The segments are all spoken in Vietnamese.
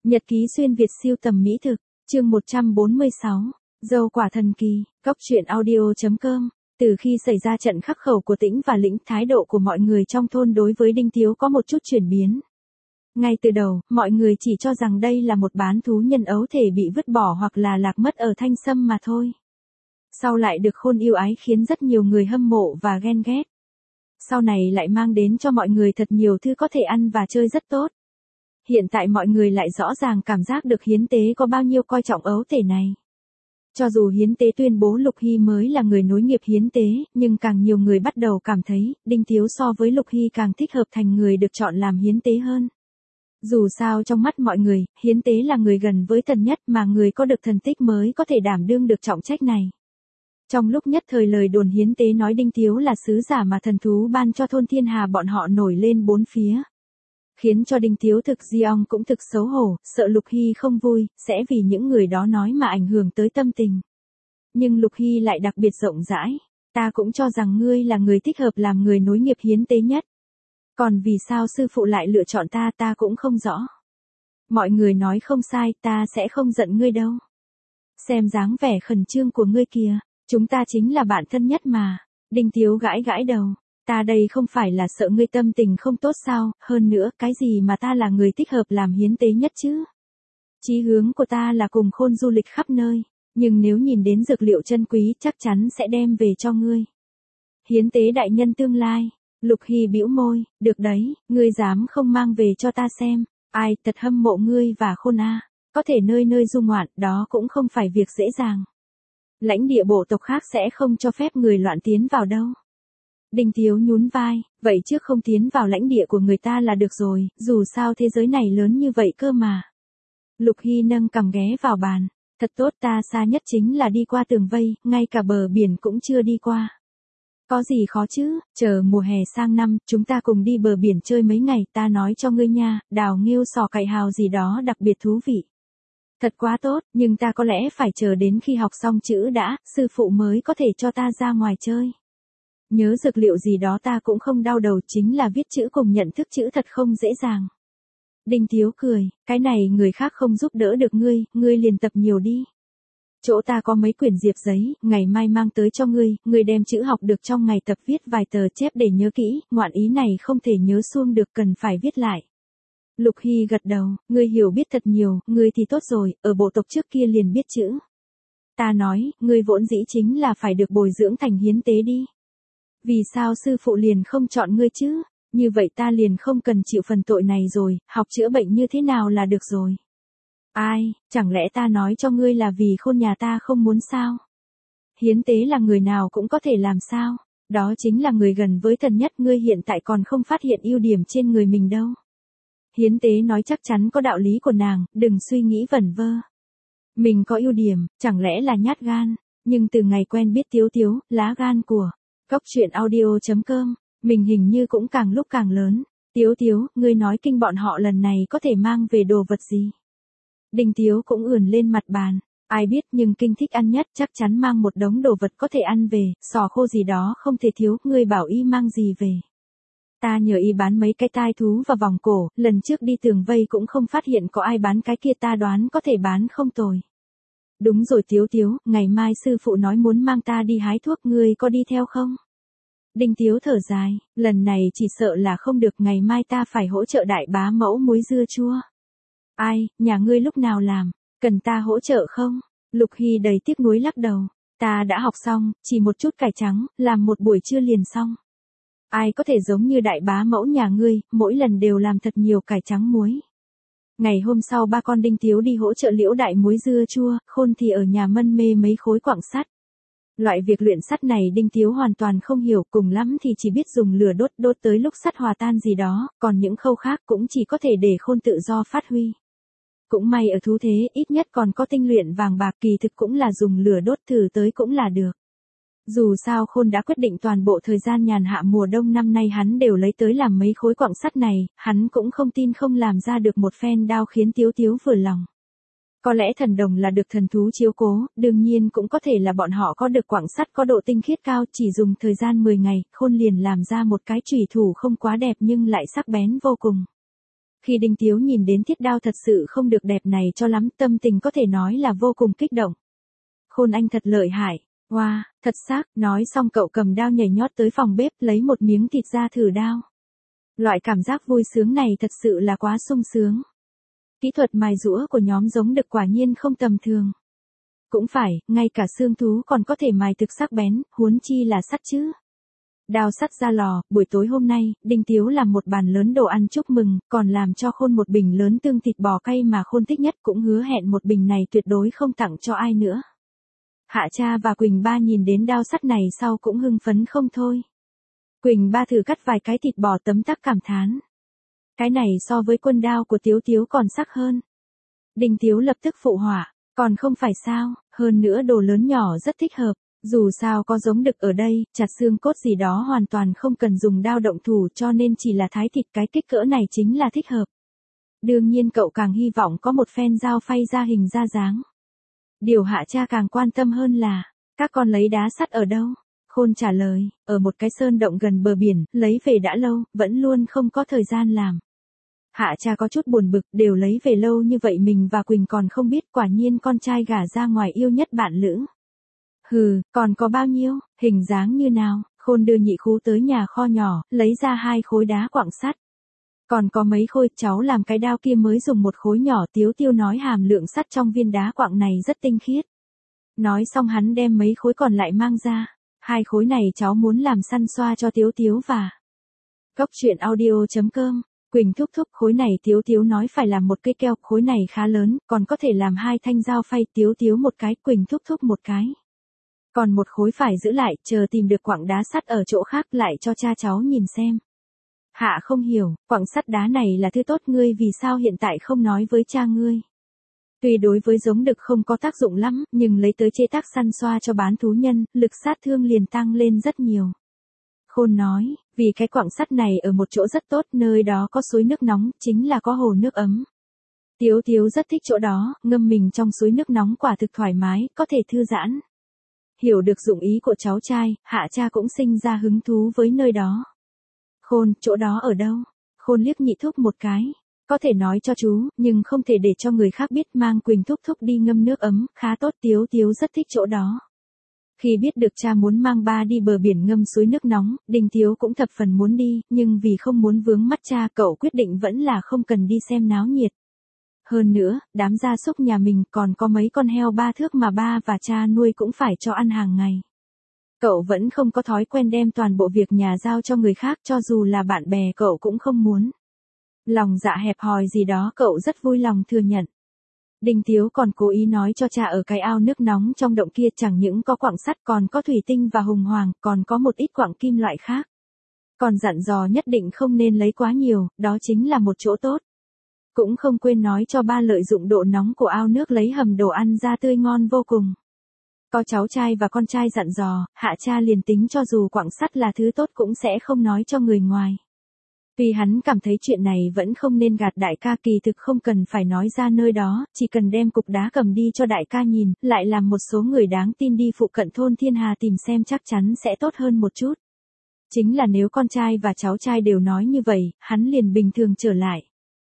Nhật ký xuyên Việt siêu tầm mỹ thực, chương 146, dâu quả thần kỳ, góc truyện audio.com. Từ khi xảy ra trận khắc khẩu của Tĩnh và Lĩnh, thái độ của mọi người trong thôn đối với Đinh Tiếu có một chút chuyển biến. Ngay từ đầu, mọi người chỉ cho rằng đây là một bán thú nhân ấu thể bị vứt bỏ hoặc là lạc mất ở Thanh Sâm mà thôi. Sau lại được Khôn yêu ái khiến rất nhiều người hâm mộ và ghen ghét. Sau này lại mang đến cho mọi người thật nhiều thứ có thể ăn và chơi rất tốt. Hiện tại mọi người lại rõ ràng cảm giác được hiến tế có bao nhiêu coi trọng ấu thể này. Cho dù hiến tế tuyên bố Lục Hy mới là người nối nghiệp hiến tế, nhưng càng nhiều người bắt đầu cảm thấy, Đinh Tiếu so với Lục Hy càng thích hợp thành người được chọn làm hiến tế hơn. Dù sao trong mắt mọi người, hiến tế là người gần với thần nhất mà người có được thần tích mới có thể đảm đương được trọng trách này. Trong lúc nhất thời lời đồn hiến tế nói Đinh Tiếu là sứ giả mà thần thú ban cho thôn Thiên Hà bọn họ nổi lên bốn phía. Khiến cho Đinh Tiếu thực Giong cũng thực xấu hổ, sợ Lục Hy không vui, sẽ vì những người đó nói mà ảnh hưởng tới tâm tình. Nhưng Lục Hy lại đặc biệt rộng rãi, ta cũng cho rằng ngươi là người thích hợp làm người nối nghiệp hiến tế nhất. Còn vì sao sư phụ lại lựa chọn ta cũng không rõ. Mọi người nói không sai, ta sẽ không giận ngươi đâu. Xem dáng vẻ khẩn trương của ngươi kìa, chúng ta chính là bạn thân nhất mà. Đinh Tiếu gãi gãi đầu. Ta đây không phải là sợ ngươi tâm tình không tốt sao, hơn nữa cái gì mà ta là người thích hợp làm hiến tế nhất chứ. Chí hướng của ta là cùng Khôn du lịch khắp nơi, nhưng nếu nhìn đến dược liệu chân quý chắc chắn sẽ đem về cho ngươi. Hiến tế đại nhân tương lai, Lục Hy bĩu môi, được đấy, ngươi dám không mang về cho ta xem, ai thật hâm mộ ngươi và Khôn a, có thể nơi nơi du ngoạn, đó cũng không phải việc dễ dàng. Lãnh địa bộ tộc khác sẽ không cho phép người loạn tiến vào đâu. Đinh Tiếu nhún vai, vậy trước không tiến vào lãnh địa của người ta là được rồi, dù sao thế giới này lớn như vậy cơ mà. Lục Hy nâng cằm ghé vào bàn, thật tốt, ta xa nhất chính là đi qua tường vây, ngay cả bờ biển cũng chưa đi qua. Có gì khó chứ, chờ mùa hè sang năm, chúng ta cùng đi bờ biển chơi mấy ngày, ta nói cho ngươi nha, đào nghêu sò cày hào gì đó đặc biệt thú vị. Thật quá tốt, nhưng ta có lẽ phải chờ đến khi học xong chữ đã, sư phụ mới có thể cho ta ra ngoài chơi. Nhớ dược liệu gì đó ta cũng không đau đầu, chính là viết chữ cùng nhận thức chữ thật không dễ dàng. Đinh Tiếu cười, cái này người khác không giúp đỡ được ngươi liền tập nhiều đi. Chỗ ta có mấy quyển diệp giấy, ngày mai mang tới cho ngươi đem chữ học được trong ngày tập viết vài tờ chép để nhớ kỹ, ngoạn ý này không thể nhớ suông được cần phải viết lại. Lục Hy gật đầu, ngươi hiểu biết thật nhiều, ngươi thì tốt rồi, ở bộ tộc trước kia liền biết chữ. Ta nói, ngươi vốn dĩ chính là phải được bồi dưỡng thành hiến tế đi. Vì sao sư phụ liền không chọn ngươi chứ? Như vậy ta liền không cần chịu phần tội này rồi, học chữa bệnh như thế nào là được rồi. Ai, chẳng lẽ ta nói cho ngươi là vì Khôn nhà ta không muốn sao? Hiến tế là người nào cũng có thể làm sao? Đó chính là người gần với thần nhất, ngươi hiện tại còn không phát hiện ưu điểm trên người mình đâu. Hiến tế nói chắc chắn có đạo lý của nàng, đừng suy nghĩ vẩn vơ. Mình có ưu điểm, chẳng lẽ là nhát gan, nhưng từ ngày quen biết Tiếu, lá gan của góc truyện audio.com, mình hình như cũng càng lúc càng lớn. Tiếu, ngươi nói kinh bọn họ lần này có thể mang về đồ vật gì? Đinh Tiếu cũng ườn lên mặt bàn, ai biết, nhưng kinh thích ăn nhất chắc chắn mang một đống đồ vật có thể ăn về, sò khô gì đó không thể thiếu, ngươi bảo y mang gì về. Ta nhờ y bán mấy cái tai thú và vòng cổ, lần trước đi tường vây cũng không phát hiện có ai bán cái kia, ta đoán có thể bán không tồi. Đúng rồi Tiếu, ngày mai sư phụ nói muốn mang ta đi hái thuốc, ngươi có đi theo không? Đinh Tiếu thở dài, lần này chỉ sợ là không được, ngày mai ta phải hỗ trợ đại bá mẫu muối dưa chua. Ai, nhà ngươi lúc nào làm, cần ta hỗ trợ không? Lục Hy đầy tiếc nuối lắc đầu, ta đã học xong, chỉ một chút cải trắng, làm một buổi trưa liền xong. Ai có thể giống như đại bá mẫu nhà ngươi, mỗi lần đều làm thật nhiều cải trắng muối. Ngày hôm sau ba con Đinh Tiếu đi hỗ trợ Liễu đại muối dưa chua, Khôn thì ở nhà mân mê mấy khối quặng sắt. Loại việc luyện sắt này Đinh Tiếu hoàn toàn không hiểu, cùng lắm thì chỉ biết dùng lửa đốt tới lúc sắt hòa tan gì đó, còn những khâu khác cũng chỉ có thể để Khôn tự do phát huy. Cũng may ở thú thế ít nhất còn có tinh luyện vàng bạc, kỳ thực cũng là dùng lửa đốt thử tới cũng là được. Dù sao Khôn đã quyết định toàn bộ thời gian nhàn hạ mùa đông năm nay hắn đều lấy tới làm mấy khối quặng sắt này, hắn cũng không tin không làm ra được một phen đao khiến Tiếu vừa lòng. Có lẽ thần đồng là được thần thú chiếu cố, đương nhiên cũng có thể là bọn họ có được quặng sắt có độ tinh khiết cao, chỉ dùng thời gian 10 ngày, Khôn liền làm ra một cái chủy thủ không quá đẹp nhưng lại sắc bén vô cùng. Khi Đinh Tiếu nhìn đến thiết đao thật sự không được đẹp này cho lắm, tâm tình có thể nói là vô cùng kích động. Khôn anh thật lợi hại, wow, thật xác, nói xong cậu cầm đao nhảy nhót tới phòng bếp lấy một miếng thịt ra thử đao. Loại cảm giác vui sướng này thật sự là quá sung sướng. Kỹ thuật mài rũa của nhóm giống đực quả nhiên không tầm thường. Cũng phải, ngay cả xương thú còn có thể mài thực sắc bén, huống chi là sắt chứ. Đao sắt ra lò, buổi tối hôm nay, Đinh Tiếu làm một bàn lớn đồ ăn chúc mừng, còn làm cho Khôn một bình lớn tương thịt bò cay mà Khôn thích nhất, cũng hứa hẹn một bình này tuyệt đối không tặng cho ai nữa. Hạ Cha và Quỳnh Ba nhìn đến đao sắt này sau cũng hưng phấn không thôi. Quỳnh Ba thử cắt vài cái thịt bò tấm tắc cảm thán. Cái này so với quân đao của Tiếu Tiếu còn sắc hơn. Đinh Tiếu lập tức phụ họa, còn không phải sao, hơn nữa đồ lớn nhỏ rất thích hợp. Dù sao có giống đực ở đây, chặt xương cốt gì đó hoàn toàn không cần dùng đao động thủ, cho nên chỉ là thái thịt cái kích cỡ này chính là thích hợp. Đương nhiên cậu càng hy vọng có một phen dao phay ra hình ra dáng. Điều Hạ Cha càng quan tâm hơn là, các con lấy đá sắt ở đâu? Khôn trả lời, ở một cái sơn động gần bờ biển, lấy về đã lâu, vẫn luôn không có thời gian làm. Hạ Cha có chút buồn bực, đều lấy về lâu như vậy mình và Quỳnh còn không biết, quả nhiên con trai gả ra ngoài yêu nhất bạn lữ. Hừ, còn có bao nhiêu, hình dáng như nào? Khôn đưa nhị khú tới nhà kho nhỏ, lấy ra 2 khối đá quặng sắt. Còn có mấy khối, cháu làm cái đao kia mới dùng 1 khối nhỏ. Tiếu Tiếu nói hàm lượng sắt trong viên đá quặng này rất tinh khiết. Nói xong hắn đem mấy khối còn lại mang ra. 2 khối này cháu muốn làm săn xoa cho Tiếu Tiếu và Góc truyện audio.com. Quỳnh thúc thúc, khối này Tiếu Tiếu nói phải làm một cây keo, khối này khá lớn, còn có thể làm 2 thanh dao phay. Tiếu Tiếu một cái, Quỳnh thúc thúc một cái. Còn 1 khối phải giữ lại, chờ tìm được quặng đá sắt ở chỗ khác lại cho cha cháu nhìn xem. Hạ không hiểu, quặng sắt đá này là thứ tốt, ngươi vì sao hiện tại không nói với cha ngươi? Tuy đối với giống đực không có tác dụng lắm, nhưng lấy tới chế tác săn xoa cho bán thú nhân, lực sát thương liền tăng lên rất nhiều. Khôn nói, vì cái quặng sắt này ở một chỗ rất tốt, nơi đó có suối nước nóng, chính là có hồ nước ấm. Tiếu Tiếu rất thích chỗ đó, ngâm mình trong suối nước nóng quả thực thoải mái, có thể thư giãn. Hiểu được dụng ý của cháu trai, Hạ Cha cũng sinh ra hứng thú với nơi đó. Khôn, chỗ đó ở đâu? Khôn liếc nhị thúc một cái. Có thể nói cho chú, nhưng không thể để cho người khác biết, mang Quỳnh thúc thúc đi ngâm nước ấm, khá tốt. Tiếu Tiếu rất thích chỗ đó. Khi biết được cha muốn mang ba đi bờ biển ngâm suối nước nóng, Đinh Tiếu cũng thập phần muốn đi, nhưng vì không muốn vướng mắt cha, cậu quyết định vẫn là không cần đi xem náo nhiệt. Hơn nữa, đám gia súc nhà mình còn có mấy con heo 3 thước mà ba và cha nuôi cũng phải cho ăn hàng ngày. Cậu vẫn không có thói quen đem toàn bộ việc nhà giao cho người khác, cho dù là bạn bè cậu cũng không muốn. Lòng dạ hẹp hòi gì đó cậu rất vui lòng thừa nhận. Đinh Tiếu còn cố ý nói cho cha ở cái ao nước nóng trong động kia chẳng những có quặng sắt, còn có thủy tinh và hùng hoàng, còn có một ít quặng kim loại khác. Còn dặn dò nhất định không nên lấy quá nhiều, đó chính là một chỗ tốt. Cũng không quên nói cho ba lợi dụng độ nóng của ao nước lấy hầm đồ ăn ra tươi ngon vô cùng. Có cháu trai và con trai dặn dò, Hạ Cha liền tính cho dù quặng sắt là thứ tốt cũng sẽ không nói cho người ngoài. Vì hắn cảm thấy chuyện này vẫn không nên gạt đại ca, kỳ thực không cần phải nói ra nơi đó, chỉ cần đem cục đá cầm đi cho đại ca nhìn, lại làm một số người đáng tin đi phụ cận thôn Thiên Hà tìm xem, chắc chắn sẽ tốt hơn một chút. Chính là nếu con trai và cháu trai đều nói như vậy, hắn liền bình thường trở lại.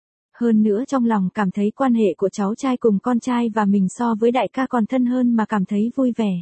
Hơn nữa trong lòng cảm thấy quan hệ của cháu trai cùng con trai và mình so với đại ca còn thân hơn mà cảm thấy vui vẻ.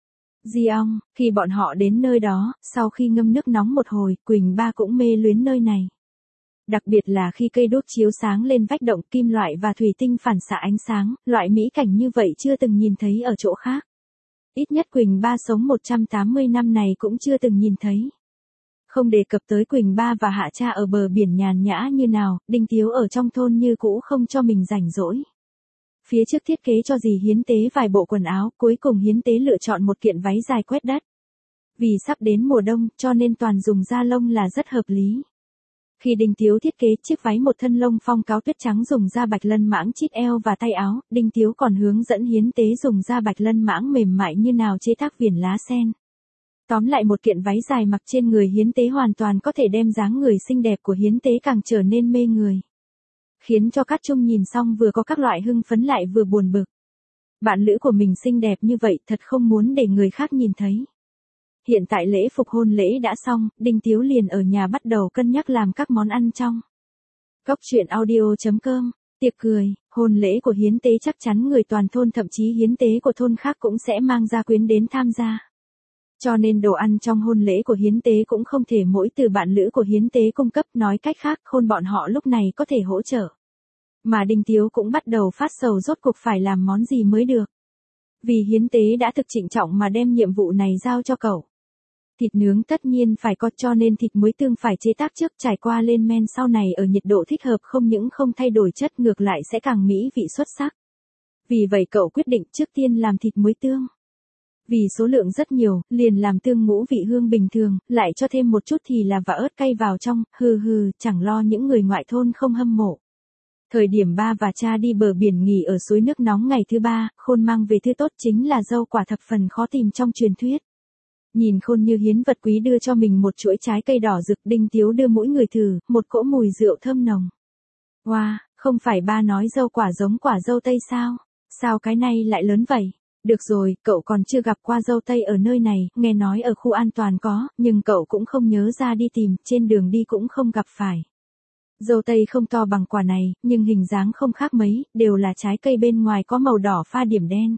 Di ong, khi bọn họ đến nơi đó, sau khi ngâm nước nóng một hồi, Quỳnh Ba cũng mê luyến nơi này. Đặc biệt là khi cây đốt chiếu sáng lên vách động, kim loại và thủy tinh phản xạ ánh sáng, loại mỹ cảnh như vậy chưa từng nhìn thấy ở chỗ khác. Ít nhất Quỳnh Ba sống 180 năm này cũng chưa từng nhìn thấy. Không đề cập tới Quỳnh Ba và Hạ Cha ở bờ biển nhàn nhã như nào, Đinh Tiếu ở trong thôn như cũ không cho mình rảnh rỗi. Phía trước thiết kế cho dì hiến tế vài bộ quần áo, cuối cùng hiến tế lựa chọn một kiện váy dài quét đất. Vì sắp đến mùa đông, cho nên toàn dùng da lông là rất hợp lý. Khi Đinh Tiếu thiết kế chiếc váy một thân lông phong cáo tuyết trắng dùng da bạch lân mãng chít eo và tay áo, Đinh Tiếu còn hướng dẫn hiến tế dùng da bạch lân mãng mềm mại như nào chế tác viền lá sen. Tóm lại một kiện váy dài mặc trên người hiến tế hoàn toàn có thể đem dáng người xinh đẹp của hiến tế càng trở nên mê người. Khiến cho Cát Trung nhìn xong vừa có các loại hưng phấn lại vừa buồn bực. Bạn lữ của mình xinh đẹp như vậy thật không muốn để người khác nhìn thấy. Hiện tại lễ phục hôn lễ đã xong, Đinh Tiếu liền ở nhà bắt đầu cân nhắc làm các món ăn trong Cóc truyện audio.com. Tiệc cười, hôn lễ của hiến tế chắc chắn người toàn thôn thậm chí hiến tế của thôn khác cũng sẽ mang gia quyến đến tham gia. Cho nên đồ ăn trong hôn lễ của hiến tế cũng không thể mỗi từ bạn lữ của hiến tế cung cấp, nói cách khác khôn bọn họ lúc này có thể hỗ trợ. Mà Đinh Tiếu cũng bắt đầu phát sầu rốt cuộc phải làm món gì mới được. Vì hiến tế đã thực trịnh trọng mà đem nhiệm vụ này giao cho cậu. Thịt nướng tất nhiên phải có, cho nên thịt muối tương phải chế tác trước, trải qua lên men sau này ở nhiệt độ thích hợp, không những không thay đổi chất ngược lại sẽ càng mỹ vị xuất sắc. Vì vậy cậu quyết định trước tiên làm thịt muối tương. Vì số lượng rất nhiều, liền làm tương ngũ vị hương bình thường, lại cho thêm một chút thì là và ớt cay vào trong, chẳng lo những người ngoại thôn không hâm mộ. Thời điểm ba và cha đi bờ biển nghỉ ở suối nước nóng ngày thứ ba, Khôn mang về thứ tốt chính là dâu quả thập phần khó tìm trong truyền thuyết. Nhìn Khôn như hiến vật quý đưa cho mình một chuỗi trái cây đỏ rực, Đinh Tiếu đưa mỗi người thử, một cỗ mùi rượu thơm nồng. Wow, không phải ba nói dâu quả giống quả dâu tây sao? Sao cái này lại lớn vậy? Được rồi, cậu còn chưa gặp qua dâu tây ở nơi này, nghe nói ở khu an toàn có, nhưng cậu cũng không nhớ ra đi tìm, trên đường đi cũng không gặp phải. Dâu tây không to bằng quả này, nhưng hình dáng không khác mấy, đều là trái cây bên ngoài có màu đỏ pha điểm đen.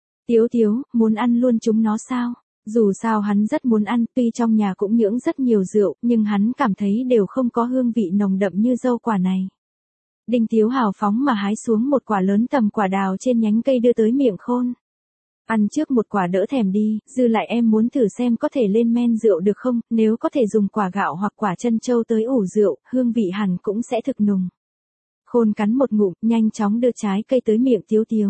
Tiếu, muốn ăn luôn chúng nó sao? Dù sao hắn rất muốn ăn, tuy trong nhà cũng nhưỡng rất nhiều rượu, nhưng hắn cảm thấy đều không có hương vị nồng đậm như dâu quả này. Đinh Tiếu hào phóng mà hái xuống một quả lớn tầm quả đào trên nhánh cây đưa tới miệng Khôn. Ăn trước một quả đỡ thèm đi, dư lại em muốn thử xem có thể lên men rượu được không, nếu có thể dùng quả gạo hoặc quả trân châu tới ủ rượu, hương vị hẳn cũng sẽ thực nùng. Khôn cắn một ngụm, nhanh chóng đưa trái cây tới miệng Tiếu.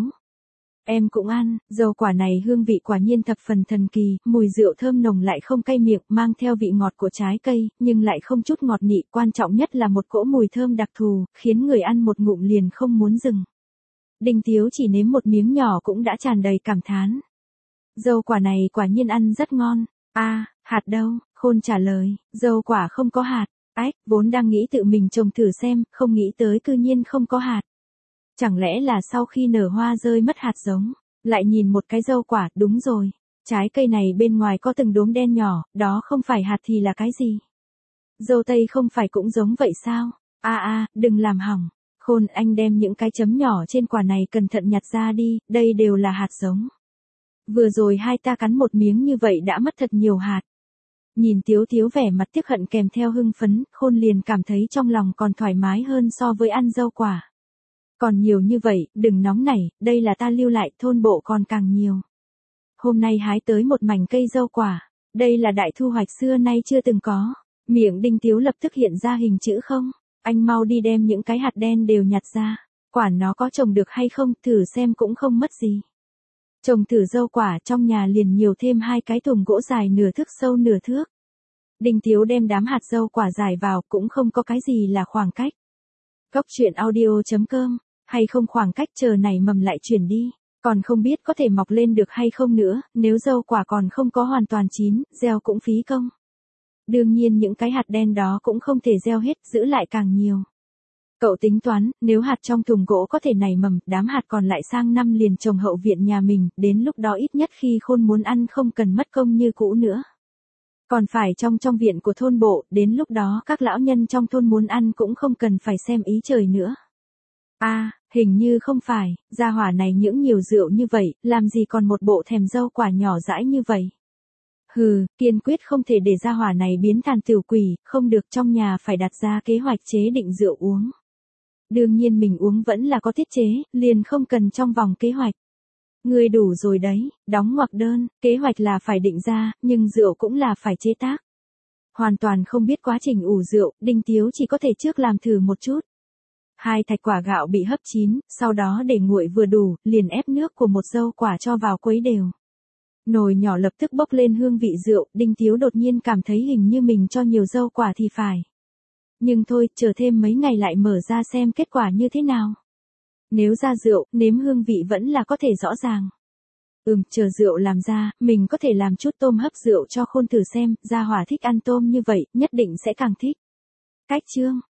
Em cũng ăn, dâu quả này hương vị quả nhiên thập phần thần kỳ, mùi rượu thơm nồng lại không cay miệng, mang theo vị ngọt của trái cây, nhưng lại không chút ngọt nị, quan trọng nhất là một cỗ mùi thơm đặc thù, khiến người ăn một ngụm liền không muốn dừng. Đinh Tiếu chỉ nếm một miếng nhỏ cũng đã tràn đầy cảm thán. Dâu quả này quả nhiên ăn rất ngon. Hạt đâu? Khôn trả lời, dâu quả không có hạt. Vốn đang nghĩ tự mình trồng thử xem, không nghĩ tới cư nhiên không có hạt. Chẳng lẽ là sau khi nở hoa rơi mất hạt giống? Lại nhìn một cái dâu quả, đúng rồi. Trái cây này bên ngoài có từng đốm đen nhỏ, đó không phải hạt thì là cái gì? Dâu tây không phải cũng giống vậy sao? Đừng làm hỏng. Khôn, anh đem những cái chấm nhỏ trên quả này cẩn thận nhặt ra đi, đây đều là hạt giống. Vừa rồi hai ta cắn một miếng như vậy đã mất thật nhiều hạt. Nhìn Tiếu vẻ mặt tiếc hận kèm theo hưng phấn, Khôn liền cảm thấy trong lòng còn thoải mái hơn so với ăn dâu quả. Còn nhiều như vậy, đừng nóng nảy, đây là ta lưu lại, thôn bộ còn càng nhiều. Hôm nay hái tới một mảnh cây dâu quả, đây là đại thu hoạch xưa nay chưa từng có. Miệng Đinh Tiếu lập tức hiện ra hình chữ không. Anh mau đi đem những cái hạt đen đều nhặt ra, quản nó có trồng được hay không, thử xem cũng không mất gì. Trồng thử dâu quả trong nhà liền nhiều thêm hai cái thùng gỗ dài nửa thước sâu nửa thước. Đinh Tiếu đem đám hạt dâu quả dài vào, cũng không có cái gì là khoảng cách. Cóc truyện audio.com, hay không khoảng cách, chờ nảy mầm lại chuyển đi, còn không biết có thể mọc lên được hay không nữa, nếu dâu quả còn không có hoàn toàn chín, gieo cũng phí công. Đương nhiên những cái hạt đen đó cũng không thể gieo hết, giữ lại càng nhiều. Cậu tính toán, nếu hạt trong thùng gỗ có thể nảy mầm, đám hạt còn lại sang năm liền trồng hậu viện nhà mình, đến lúc đó ít nhất khi Khôn muốn ăn không cần mất công như cũ nữa. Còn phải trong viện của thôn bộ, đến lúc đó các lão nhân trong thôn muốn ăn cũng không cần phải xem ý trời nữa. Hình như không phải, gia hỏa này nhưỡng nhiều rượu như vậy, làm gì còn một bộ thèm dâu quả nhỏ dãi như vậy. Kiên quyết không thể để gia hỏa này biến thành tiểu quỷ, không được, trong nhà phải đặt ra kế hoạch chế định rượu uống. Đương nhiên mình uống vẫn là có tiết chế, liền không cần trong vòng kế hoạch. Người đủ rồi đấy, đóng ngoặc đơn, kế hoạch là phải định ra, nhưng rượu cũng là phải chế tác. Hoàn toàn không biết quá trình ủ rượu, Đinh Tiếu chỉ có thể trước làm thử một chút. 2 thạch quả gạo bị hấp chín, sau đó để nguội vừa đủ, liền ép nước của một dâu quả cho vào quấy đều. Nồi nhỏ lập tức bốc lên hương vị rượu, Đinh Tiếu đột nhiên cảm thấy hình như mình cho nhiều dâu quả thì phải. Nhưng thôi, chờ thêm mấy ngày lại mở ra xem kết quả như thế nào. Nếu ra rượu, nếm hương vị vẫn là có thể rõ ràng. Chờ rượu làm ra, mình có thể làm chút tôm hấp rượu cho Khôn thử xem, gia hỏa thích ăn tôm như vậy, nhất định sẽ càng thích. Cách chương